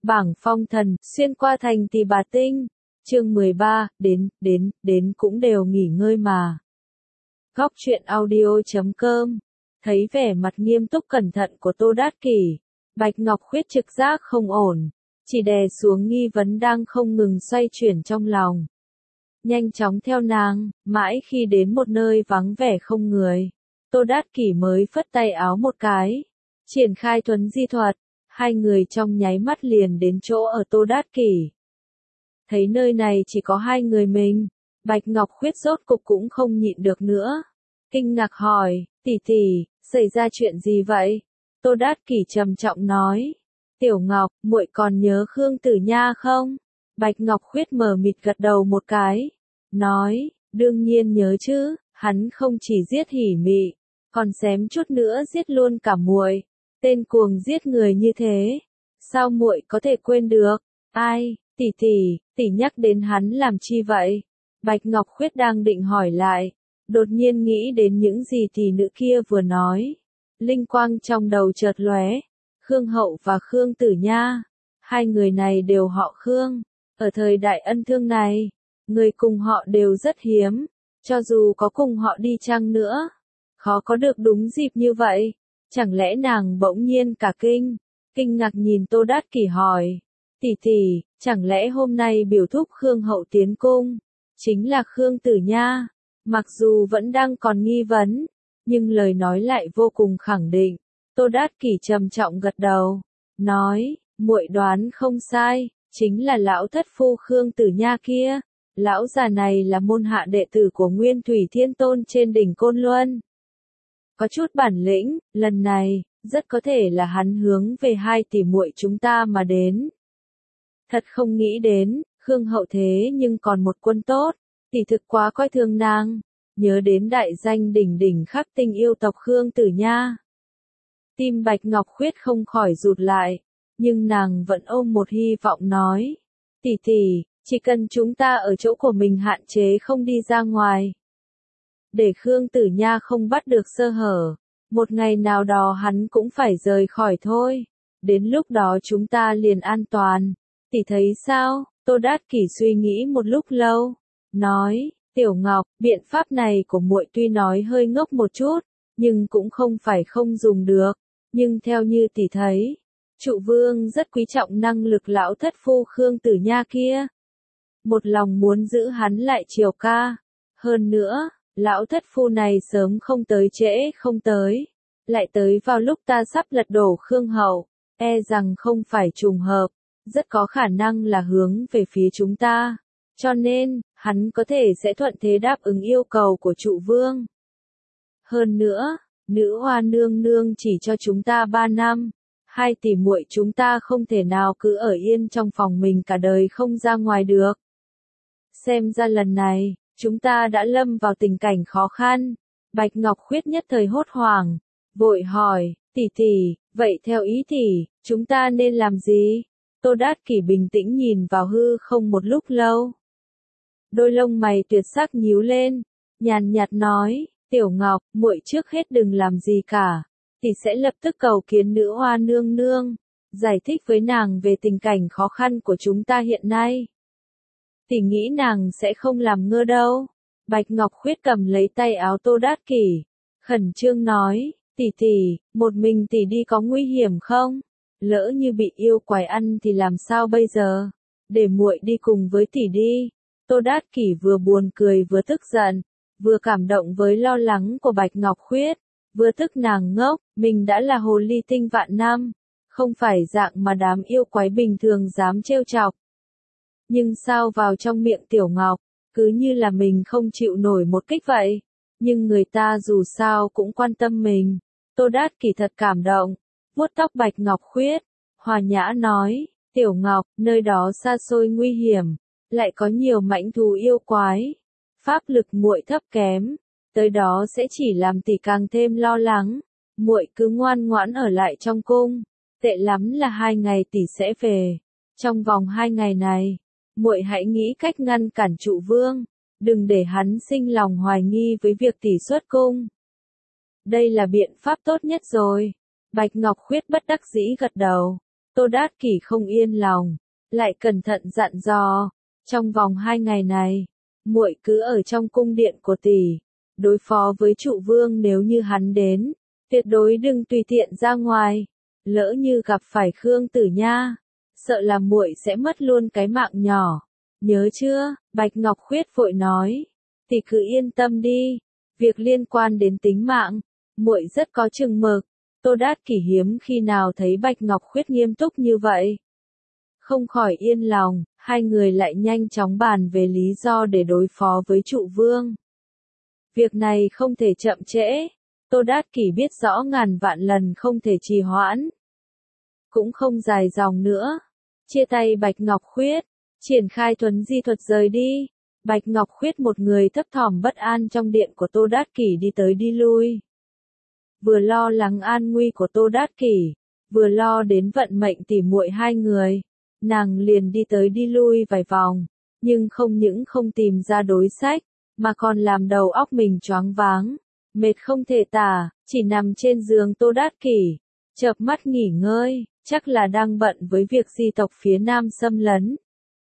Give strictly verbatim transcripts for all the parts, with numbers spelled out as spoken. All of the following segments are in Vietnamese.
Bảng phong thần, xuyên qua thành Tỳ Bà Tinh. Chương mười ba, đến, đến, đến cũng đều nghỉ ngơi mà. Góc truyện audio chấm com. Thấy vẻ mặt nghiêm túc cẩn thận của Tô Đát Kỷ, Bạch Ngọc Khuyết trực giác không ổn, chỉ đè xuống nghi vấn đang không ngừng xoay chuyển trong lòng. Nhanh chóng theo nàng, mãi khi đến một nơi vắng vẻ không người, Tô Đát Kỷ mới phất tay áo một cái, triển khai thuấn di thuật, hai người trong nháy mắt liền đến chỗ ở Tô Đát Kỷ. Thấy nơi này chỉ có hai người mình, Bạch Ngọc Khuyết rốt cục cũng không nhịn được nữa. Kinh ngạc hỏi, tỷ tỷ, xảy ra chuyện gì vậy? Tô Đát Kỷ trầm trọng nói, Tiểu Ngọc, muội còn nhớ Khương Tử Nha không? Bạch Ngọc Khuyết mờ mịt gật đầu một cái, nói, đương nhiên nhớ chứ, hắn không chỉ giết Hỉ Mị, còn xém chút nữa giết luôn cả muội. Tên cuồng giết người như thế, sao muội có thể quên được? Ai, tỷ tỷ, tỷ nhắc đến hắn làm chi vậy? Bạch Ngọc Khuyết đang định hỏi lại, đột nhiên nghĩ đến những gì tỷ nữ kia vừa nói. Linh quang trong đầu chợt lóe, Khương Hậu và Khương Tử Nha, hai người này đều họ Khương. Ở thời đại ân thương này, người cùng họ đều rất hiếm, cho dù có cùng họ đi chăng nữa, khó có được đúng dịp như vậy. Chẳng lẽ nàng bỗng nhiên cả kinh, kinh ngạc nhìn Tô Đát Kỷ hỏi, tỷ tỷ, chẳng lẽ hôm nay biểu thúc Khương Hậu tiến cung, chính là Khương Tử Nha? Mặc dù vẫn đang còn nghi vấn, nhưng lời nói lại vô cùng khẳng định. Tô Đát Kỷ trầm trọng gật đầu, nói, muội đoán không sai, chính là lão thất phu Khương Tử Nha kia. Lão già này là môn hạ đệ tử của Nguyên Thủy Thiên Tôn trên đỉnh Côn Luân. Có chút bản lĩnh, lần này, rất có thể là hắn hướng về hai tỷ muội chúng ta mà đến. Thật không nghĩ đến, Khương Hậu thế nhưng còn một quân tốt, tỷ thực quá coi thường nàng, nhớ đến đại danh đỉnh đỉnh khắc tinh yêu tộc Khương Tử Nha. Tim Bạch Ngọc Khuyết không khỏi rụt lại, nhưng nàng vẫn ôm một hy vọng nói, tỷ tỷ, chỉ cần chúng ta ở chỗ của mình hạn chế không đi ra ngoài, để Khương Tử Nha không bắt được sơ hở, một ngày nào đó hắn cũng phải rời khỏi thôi, đến lúc đó chúng ta liền an toàn. Tỷ thấy sao? Tô Đát Kỷ suy nghĩ một lúc lâu, nói, Tiểu Ngọc, biện pháp này của muội tuy nói hơi ngốc một chút, nhưng cũng không phải không dùng được, nhưng theo như tỷ thấy, Trụ Vương rất quý trọng năng lực lão thất phu Khương Tử Nha kia, một lòng muốn giữ hắn lại Triều ca, hơn nữa, lão thất phu này sớm không tới trễ không tới, lại tới vào lúc ta sắp lật đổ Khương Hậu, e rằng không phải trùng hợp, rất có khả năng là hướng về phía chúng ta, cho nên, hắn có thể sẽ thuận thế đáp ứng yêu cầu của Trụ Vương. Hơn nữa, nữ hoa nương nương chỉ cho chúng ta ba năm, hai tỷ muội chúng ta không thể nào cứ ở yên trong phòng mình cả đời không ra ngoài được. Xem ra lần này, chúng ta đã lâm vào tình cảnh khó khăn. Bạch Ngọc Khuyết nhất thời hốt hoảng, vội hỏi, tỷ tỷ, vậy theo ý tỷ, chúng ta nên làm gì? Tô Đát Kỷ bình tĩnh nhìn vào hư không một lúc lâu. Đôi lông mày tuyệt sắc nhíu lên, nhàn nhạt nói, Tiểu Ngọc, muội trước hết đừng làm gì cả, tỷ sẽ lập tức cầu kiến nữ hoa nương nương, giải thích với nàng về tình cảnh khó khăn của chúng ta hiện nay. Tỷ nghĩ nàng sẽ không làm ngơ đâu. Bạch Ngọc Khuyết cầm lấy tay áo Tô Đát Kỷ, khẩn trương nói, tỷ tỷ, một mình tỷ đi có nguy hiểm không? Lỡ như bị yêu quái ăn thì làm sao bây giờ? Để muội đi cùng với tỷ đi. Tô Đát Kỷ vừa buồn cười vừa tức giận, vừa cảm động với lo lắng của Bạch Ngọc Khuyết, vừa tức nàng ngốc, mình đã là hồ ly tinh vạn năm, không phải dạng mà đám yêu quái bình thường dám trêu chọc. Nhưng sao vào trong miệng Tiểu Ngọc, cứ như là mình không chịu nổi một kích vậy. Nhưng người ta dù sao cũng quan tâm mình. Tô Đát Kỷ thật cảm động, vuốt tóc Bạch Ngọc Khuyết, hòa nhã nói, Tiểu Ngọc, nơi đó xa xôi nguy hiểm, lại có nhiều mãnh thú yêu quái. Pháp lực muội thấp kém, tới đó sẽ chỉ làm tỷ càng thêm lo lắng. Muội cứ ngoan ngoãn ở lại trong cung, tệ lắm là hai ngày tỷ sẽ về. Trong vòng hai ngày này, muội hãy nghĩ cách ngăn cản Trụ Vương, đừng để hắn sinh lòng hoài nghi với việc tỷ xuất cung. Đây là biện pháp tốt nhất rồi. Bạch Ngọc Khuyết bất đắc dĩ gật đầu. Tô Đát Kỷ không yên lòng, lại cẩn thận dặn dò, trong vòng hai ngày này, muội cứ ở trong cung điện của tỷ, đối phó với trụ vương nếu như hắn đến, tuyệt đối đừng tùy tiện ra ngoài, lỡ như gặp phải Khương Tử Nha, sợ là muội sẽ mất luôn cái mạng nhỏ. Nhớ chưa? Bạch Ngọc Khuyết vội nói, tỷ cứ yên tâm đi, việc liên quan đến tính mạng, muội rất có chừng mực. Tô Đát Kỷ hiếm khi nào thấy Bạch Ngọc Khuyết nghiêm túc như vậy. Không khỏi yên lòng, hai người lại nhanh chóng bàn về lý do để đối phó với trụ vương. Việc này không thể chậm trễ, Tô Đát Kỷ biết rõ ngàn vạn lần không thể trì hoãn. Cũng không dài dòng nữa, chia tay Bạch Ngọc Khuyết, triển khai thuấn di thuật rời đi. Bạch Ngọc Khuyết một người thấp thỏm bất an trong điện của Tô Đát Kỷ đi tới đi lui. Vừa lo lắng an nguy của Tô Đát Kỷ, vừa lo đến vận mệnh tỉ muội hai người, nàng liền đi tới đi lui vài vòng, nhưng không những không tìm ra đối sách, mà còn làm đầu óc mình choáng váng, mệt không thể tả, chỉ nằm trên giường Tô Đát Kỷ, chợp mắt nghỉ ngơi, chắc là đang bận với việc di tộc phía Nam xâm lấn.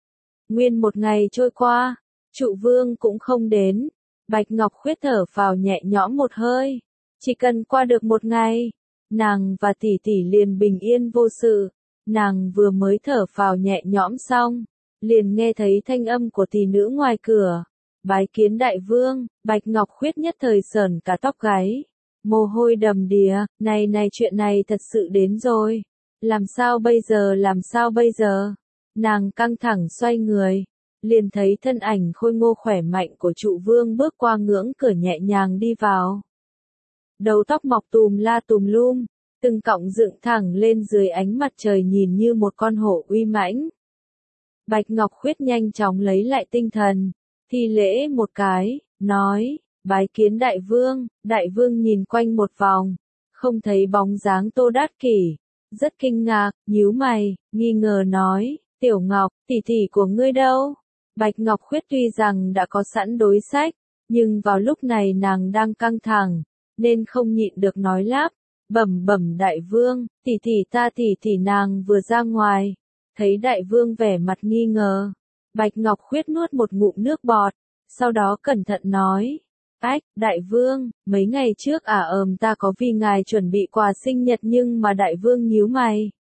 Nguyên một ngày trôi qua, trụ vương cũng không đến, Bạch Ngọc Khuyết thở phào nhẹ nhõm một hơi. Chỉ cần qua được một ngày, nàng và tỷ tỷ liền bình yên vô sự. Nàng vừa mới thở phào nhẹ nhõm xong, liền nghe thấy thanh âm của tỷ nữ ngoài cửa. Bái kiến đại vương, Bạch Ngọc Khuyết nhất thời sờn cả tóc gáy. Mồ hôi đầm đìa, này này chuyện này thật sự đến rồi. Làm sao bây giờ làm sao bây giờ? Nàng căng thẳng xoay người, liền thấy thân ảnh khôi ngô khỏe mạnh của trụ vương bước qua ngưỡng cửa nhẹ nhàng đi vào. Đầu tóc mọc tùm la tùm lum, từng cọng dựng thẳng lên dưới ánh mặt trời nhìn như một con hổ uy mãnh. Bạch Ngọc Khuyết nhanh chóng lấy lại tinh thần, thi lễ một cái, nói, bái kiến đại vương. Đại vương nhìn quanh một vòng, không thấy bóng dáng Tô Đát Kỷ, rất kinh ngạc, nhíu mày, nghi ngờ nói, Tiểu Ngọc, tỷ tỷ của ngươi đâu? Bạch Ngọc Khuyết tuy rằng đã có sẵn đối sách, nhưng vào lúc này nàng đang căng thẳng, nên không nhịn được nói lắp, bẩm bẩm đại vương, tỷ tỷ ta tỷ tỷ nàng vừa ra ngoài. Thấy đại vương vẻ mặt nghi ngờ, Bạch Ngọc Khuyết nuốt một ngụm nước bọt, sau đó cẩn thận nói, ách, đại vương, mấy ngày trước à ờm ta có vì ngài chuẩn bị quà sinh nhật nhưng mà đại vương nhíu mày.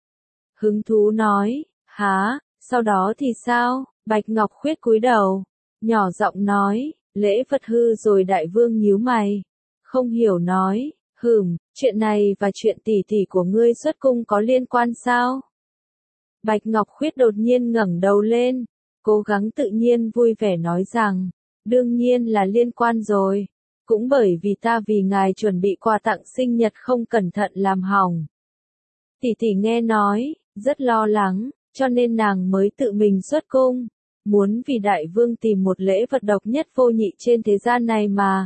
Hứng thú nói, há, sau đó thì sao? Bạch Ngọc Khuyết cúi đầu, nhỏ giọng nói, lễ vật hư rồi. Đại vương nhíu mày, không hiểu nói, hừm, chuyện này và chuyện tỷ tỷ của ngươi xuất cung có liên quan sao? Bạch Ngọc Khuyết đột nhiên ngẩng đầu lên, cố gắng tự nhiên vui vẻ nói rằng, đương nhiên là liên quan rồi, cũng bởi vì ta vì ngài chuẩn bị quà tặng sinh nhật không cẩn thận làm hỏng. Tỷ tỷ nghe nói, rất lo lắng, cho nên nàng mới tự mình xuất cung, muốn vì đại vương tìm một lễ vật độc nhất vô nhị trên thế gian này mà.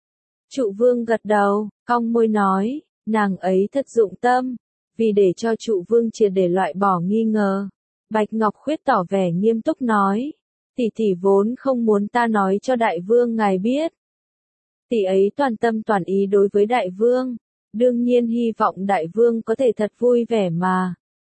Trụ vương gật đầu, cong môi nói, nàng ấy thật dụng tâm, vì để cho trụ vương triệt để loại bỏ nghi ngờ. Bạch Ngọc Khuyết tỏ vẻ nghiêm túc nói, tỷ tỷ vốn không muốn ta nói cho đại vương ngài biết. Tỷ ấy toàn tâm toàn ý đối với đại vương, đương nhiên hy vọng đại vương có thể thật vui vẻ mà.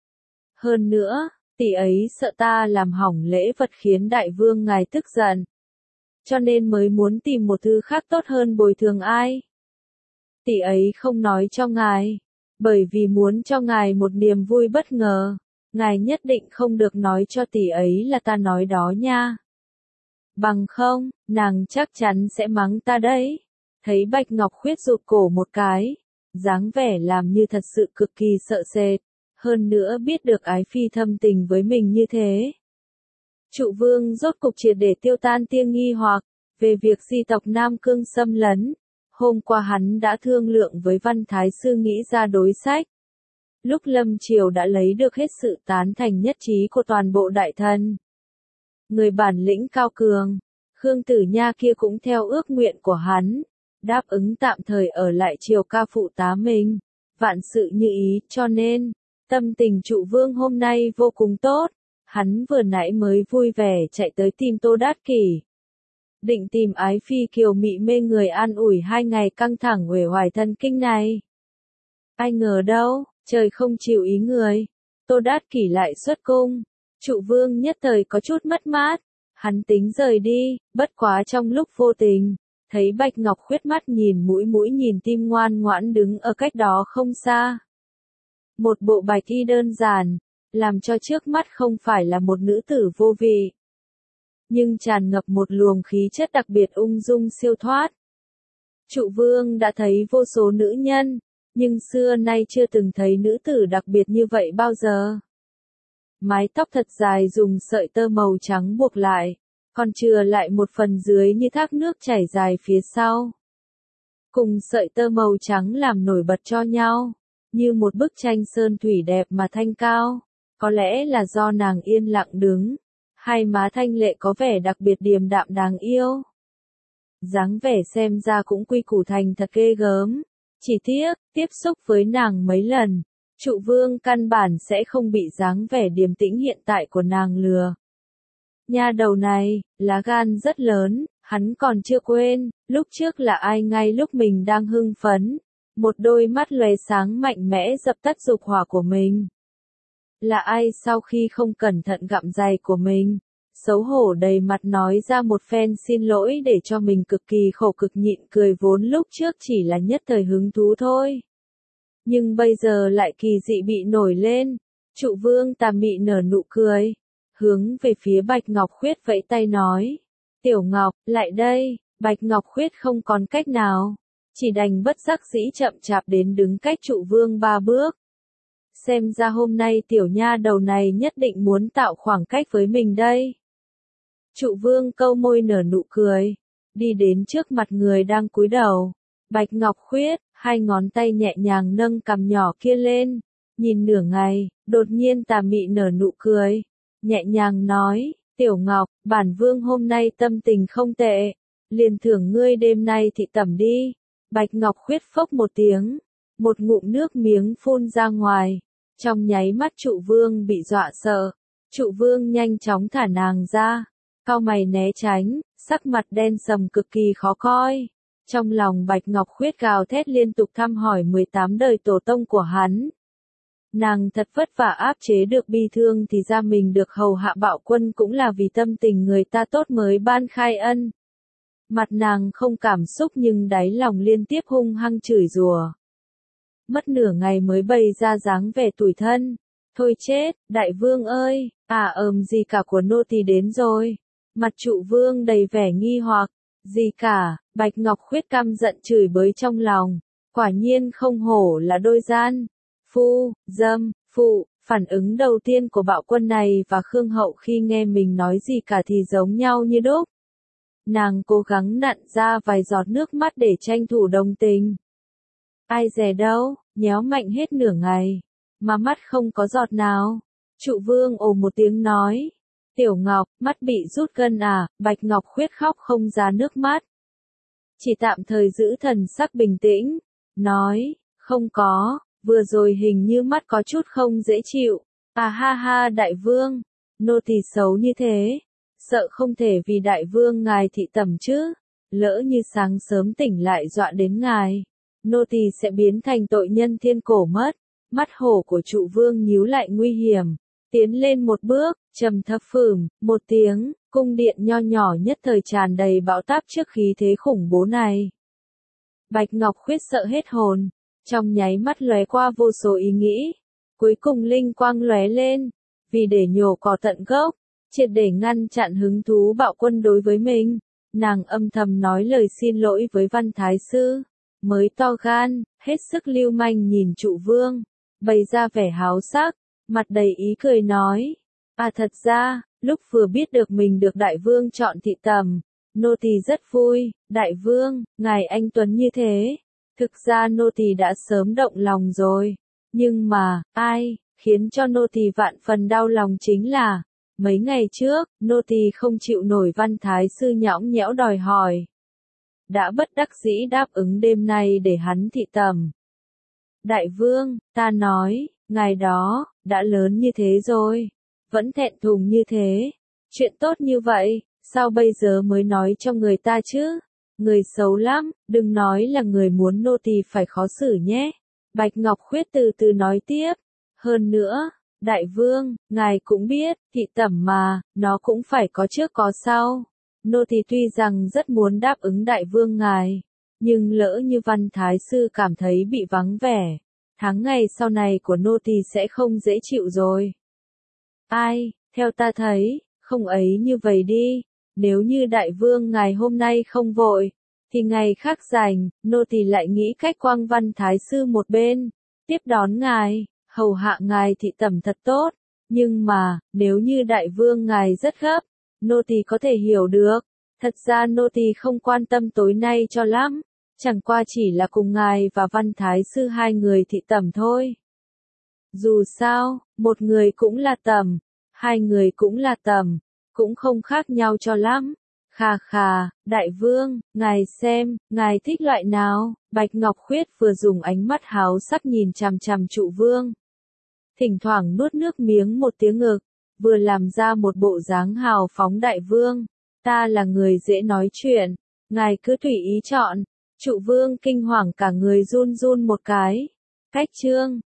Hơn nữa, tỷ ấy sợ ta làm hỏng lễ vật khiến đại vương ngài tức giận, cho nên mới muốn tìm một thứ khác tốt hơn bồi thường ai. Tỷ ấy không nói cho ngài, bởi vì muốn cho ngài một niềm vui bất ngờ, ngài nhất định không được nói cho tỷ ấy là ta nói đó nha. Bằng không, nàng chắc chắn sẽ mắng ta đấy. Thấy Bạch Ngọc Khuyết rụt cổ một cái, dáng vẻ làm như thật sự cực kỳ sợ sệt, hơn nữa biết được ái phi thâm tình với mình như thế. Trụ vương rốt cục triệt để tiêu tan tia nghi hoặc về việc di tộc Nam Cương xâm lấn. Hôm qua hắn đã thương lượng với Văn Thái Sư nghĩ ra đối sách. Lúc lâm triều đã lấy được hết sự tán thành nhất trí của toàn bộ đại thần. Người bản lĩnh cao cường, Khương Tử Nha kia cũng theo ước nguyện của hắn, đáp ứng tạm thời ở lại triều ca phụ tá mình. Vạn sự như ý, cho nên, tâm tình trụ vương hôm nay vô cùng tốt. Hắn vừa nãy mới vui vẻ chạy tới tìm Tô Đát Kỷ. Định tìm ái phi kiều mị mê người an ủi hai ngày căng thẳng uể oải thần kinh này. Ai ngờ đâu, trời không chịu ý người. Tô Đát Kỷ lại xuất cung. Trụ vương nhất thời có chút mất mát. Hắn tính rời đi, bất quá trong lúc vô tình, thấy Bạch Ngọc Khuyết mắt nhìn mũi mũi nhìn tim ngoan ngoãn đứng ở cách đó không xa. Một bộ bạch y đơn giản, làm cho trước mắt không phải là một nữ tử vô vị, nhưng tràn ngập một luồng khí chất đặc biệt ung dung siêu thoát. Trụ vương đã thấy vô số nữ nhân, nhưng xưa nay chưa từng thấy nữ tử đặc biệt như vậy bao giờ. Mái tóc thật dài dùng sợi tơ màu trắng buộc lại, còn chừa lại một phần dưới như thác nước chảy dài phía sau. Cùng sợi tơ màu trắng làm nổi bật cho nhau, như một bức tranh sơn thủy đẹp mà thanh cao. Có lẽ là do nàng yên lặng đứng, hai má thanh lệ có vẻ đặc biệt điềm đạm đáng yêu. Dáng vẻ xem ra cũng quy củ thành thật ghê gớm. Chỉ tiếc, tiếp xúc với nàng mấy lần, Trụ vương căn bản sẽ không bị dáng vẻ điềm tĩnh hiện tại của nàng lừa. Nha đầu này, lá gan rất lớn, hắn còn chưa quên, lúc trước là ai ngay lúc mình đang hưng phấn. Một đôi mắt lóe sáng mạnh mẽ dập tắt dục hỏa của mình. Là ai sau khi không cẩn thận gặm giày của mình, xấu hổ đầy mặt nói ra một phen xin lỗi để cho mình cực kỳ khổ cực nhịn cười vốn lúc trước chỉ là nhất thời hứng thú thôi. Nhưng bây giờ lại kỳ dị bị nổi lên. Trụ vương tà mị nở nụ cười, hướng về phía Bạch Ngọc Khuyết vẫy tay nói. Tiểu Ngọc, lại đây. Bạch Ngọc Khuyết không còn cách nào, chỉ đành bất đắc dĩ chậm chạp đến đứng cách trụ vương ba bước. Xem ra hôm nay tiểu nha đầu này nhất định muốn tạo khoảng cách với mình đây. Trụ vương câu môi nở nụ cười, đi đến trước mặt người đang cúi đầu. Bạch Ngọc Khuyết, hai ngón tay nhẹ nhàng nâng cằm nhỏ kia lên, nhìn nửa ngày, đột nhiên tà mị nở nụ cười, nhẹ nhàng nói, Tiểu Ngọc, bản vương hôm nay tâm tình không tệ, liền thưởng ngươi đêm nay thị tẩm đi. Bạch Ngọc Khuyết phốc một tiếng, một ngụm nước miếng phun ra ngoài, trong nháy mắt trụ vương bị dọa sợ. Trụ vương nhanh chóng thả nàng ra, cau mày né tránh, sắc mặt đen sầm cực kỳ khó coi. Trong lòng Bạch Ngọc Khuyết gào thét liên tục thăm hỏi mười tám đời tổ tông của hắn. Nàng thật vất vả áp chế được bi thương thì ra mình được hầu hạ bạo quân cũng là vì tâm tình người ta tốt mới ban khai ân. Mặt nàng không cảm xúc nhưng đáy lòng liên tiếp hung hăng chửi rủa. Mất nửa ngày mới bày ra dáng vẻ tủi thân. Thôi chết, đại vương ơi, à ờm gì cả của nô tỳ đến rồi. Mặt trụ vương đầy vẻ nghi hoặc. Gì cả, Bạch Ngọc Khuyết căm giận chửi bới trong lòng. Quả nhiên không hổ là đôi gian. Phu, dâm, phụ, phản ứng đầu tiên của bạo quân này và Khương Hậu khi nghe mình nói gì cả thì giống nhau như đúc. Nàng cố gắng nặn ra vài giọt nước mắt để tranh thủ đồng tình. Ai dè đâu, nhéo mạnh hết nửa ngày, mà mắt không có giọt nào. Trụ vương ồ một tiếng nói. Tiểu Ngọc, mắt bị rút gân à, Bạch Ngọc Khuyết khóc không ra nước mắt. Chỉ tạm thời giữ thần sắc bình tĩnh, nói, không có, vừa rồi hình như mắt có chút không dễ chịu. À ha ha đại vương, nô tỳ xấu như thế, sợ không thể vì đại vương ngài thị tẩm chứ, lỡ như sáng sớm tỉnh lại dọa đến ngài, nô tỳ sẽ biến thành tội nhân thiên cổ mất. Mắt hổ của trụ vương nhíu lại nguy hiểm, tiến lên một bước, trầm thấp phửm, một tiếng, cung điện nho nhỏ nhất thời tràn đầy bão táp trước khí thế khủng bố này. Bạch Ngọc Khuyết sợ hết hồn, trong nháy mắt lóe qua vô số ý nghĩ, cuối cùng linh quang lóe lên, vì để nhổ cỏ tận gốc, triệt để ngăn chặn hứng thú bạo quân đối với mình, nàng âm thầm nói lời xin lỗi với Văn Thái Sư, mới to gan, hết sức lưu manh nhìn trụ vương, bày ra vẻ háo sắc, mặt đầy ý cười nói, à thật ra, lúc vừa biết được mình được đại vương chọn thị tầm, nô tỳ rất vui, đại vương, ngài anh tuấn như thế, thực ra nô tỳ đã sớm động lòng rồi, nhưng mà, ai, khiến cho nô tỳ vạn phần đau lòng chính là, mấy ngày trước, nô tỳ không chịu nổi Văn Thái Sư nhõng nhẽo đòi hỏi. Đã bất đắc dĩ đáp ứng đêm nay để hắn thị tầm. Đại vương, ta nói, ngài đó, đã lớn như thế rồi, vẫn thẹn thùng như thế, chuyện tốt như vậy, sao bây giờ mới nói cho người ta chứ? Người xấu lắm, đừng nói là người muốn nô tỳ phải khó xử nhé. Bạch Ngọc Khuyết từ từ nói tiếp, hơn nữa, Đại vương, ngài cũng biết, thị tẩm mà, nó cũng phải có trước có sau. Nô tỳ tuy rằng rất muốn đáp ứng đại vương ngài, nhưng lỡ như Văn Thái Sư cảm thấy bị vắng vẻ, tháng ngày sau này của nô tỳ sẽ không dễ chịu rồi. Ai, theo ta thấy, không ấy như vậy đi, nếu như đại vương ngài hôm nay không vội, thì ngày khác rảnh, nô tỳ lại nghĩ cách quăng Văn Thái Sư một bên, tiếp đón ngài, hầu hạ ngài thị tẩm thật tốt, nhưng mà, nếu như đại vương ngài rất gấp, nô tỳ có thể hiểu được, thật ra nô tỳ không quan tâm tối nay cho lắm, chẳng qua chỉ là cùng ngài và Văn Thái Sư hai người thị tẩm thôi. Dù sao, một người cũng là tẩm, hai người cũng là tẩm, cũng không khác nhau cho lắm. Khà khà, đại vương, ngài xem, ngài thích loại nào? Bạch Ngọc Khuyết vừa dùng ánh mắt háo sắc nhìn chằm chằm trụ vương. Thỉnh thoảng nuốt nước miếng một tiếng ngực, vừa làm ra một bộ dáng hào phóng. Đại vương, ta là người dễ nói chuyện, ngài cứ tùy ý chọn. Trụ vương kinh hoàng cả người run run một cái. Cách chương